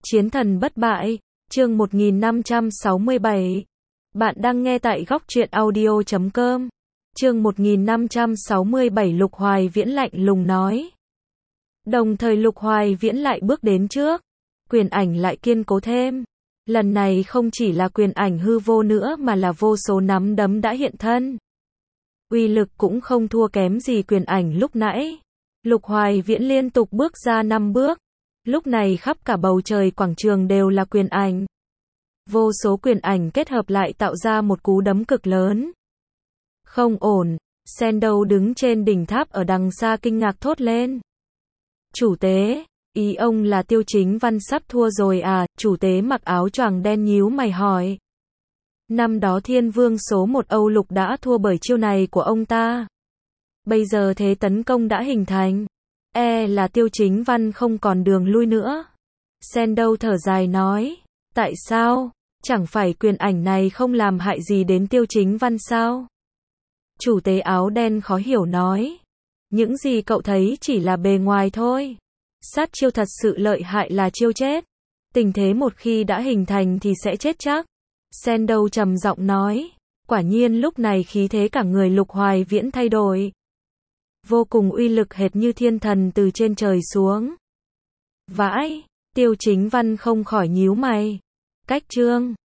Chiến thần bất bại, chương 1567. Bạn đang nghe tại góc truyện audio.com. Chương 1567 Lục Hoài Viễn lạnh lùng nói. Đồng thời Lục Hoài Viễn lại bước đến trước. Quyền ảnh lại kiên cố thêm. Lần này không chỉ là quyền ảnh hư vô nữa mà là vô số nắm đấm đã hiện thân. Uy lực cũng không thua kém gì quyền ảnh lúc nãy. Lục Hoài Viễn liên tục bước ra 5 bước. Lúc này khắp cả bầu trời quảng trường đều là quyền ảnh. Vô số quyền ảnh kết hợp lại tạo ra một cú đấm cực lớn. Không ổn, Sendo đứng trên đỉnh tháp ở đằng xa kinh ngạc thốt lên. Chủ tế, ý ông là Tiêu Chính Văn sắp thua rồi à? Chủ tế mặc áo choàng đen nhíu mày hỏi. Năm đó Thiên Vương số 1 Âu Lục đã thua bởi chiêu này của ông ta. Bây giờ thế tấn công đã hình thành. Là Tiêu Chính Văn không còn đường lui nữa. Sendo thở dài nói. Tại sao? Chẳng phải quyền ảnh này không làm hại gì đến Tiêu Chính Văn sao? Chủ tế áo đen khó hiểu nói. Những gì cậu thấy chỉ là bề ngoài thôi. Sát chiêu thật sự lợi hại là chiêu chết. Tình thế một khi đã hình thành thì sẽ chết chắc. Sendo trầm giọng nói. Quả nhiên lúc này khí thế cả người Lục Hoài Viễn thay đổi. Vô cùng uy lực hệt như thiên thần từ trên trời xuống. Vãi, Tiêu Chính Văn không khỏi nhíu mày. Cách chương